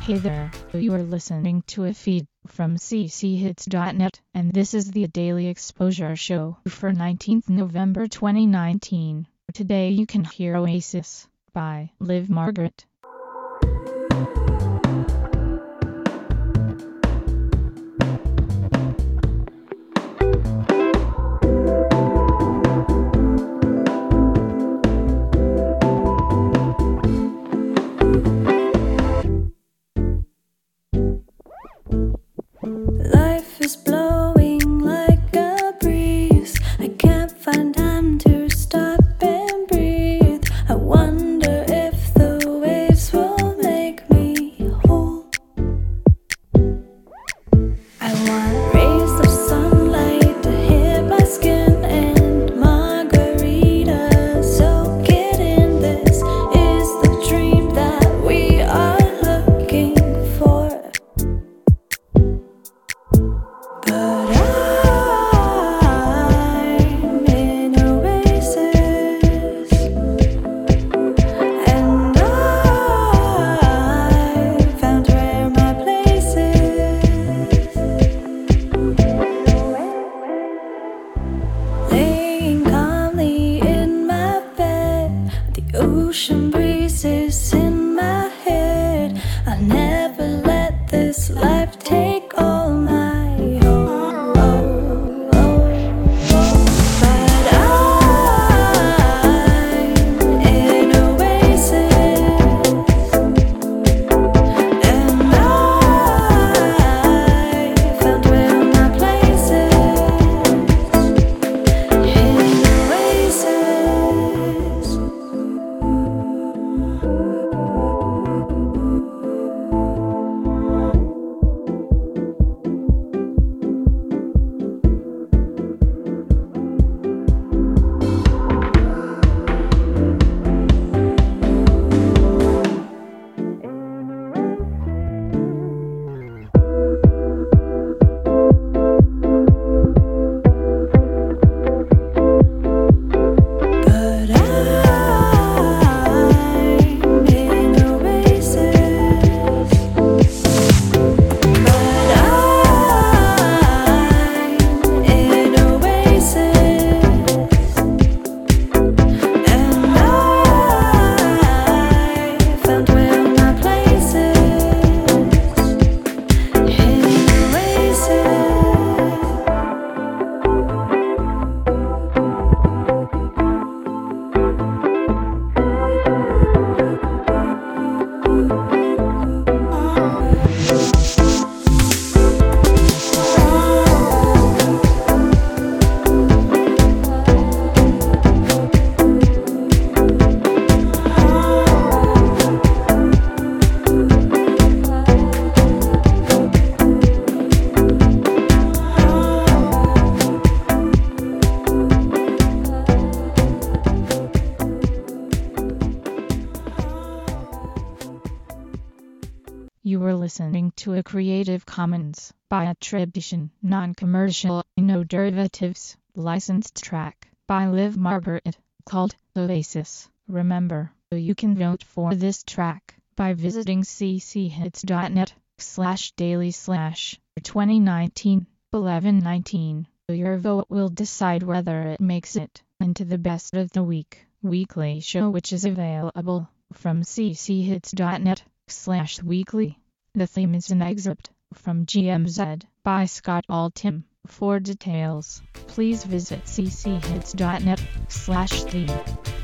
Hey there, you are listening to a feed from cchits.net, and this is the Daily Exposure Show for 19th November 2019. Today you can hear Oasis by Liv Margaret. Life is blowing like a breeze. I can't find time to stop and breathe. I wonder if the waves will make me whole. I want rays of sunlight to hit my skin and margaritas. So get in, this is the dream that we are looking for. But I'm in Oasis, and I found where my place is. Laying calmly in my bed, the ocean breezes in my head. I'll never let this life take all my You were listening to a Creative Commons by attribution, non-commercial, no derivatives, licensed track by Liv Margaret, called Oasis. Remember, you can vote for this track by visiting cchits.net/daily/2019-1119. Your vote will decide whether it makes it into the Best of the Week weekly show, which is available from cchits.net/weekly. The theme is an excerpt from GMZ by Scott Altham. For details, please visit cchits.net/theme.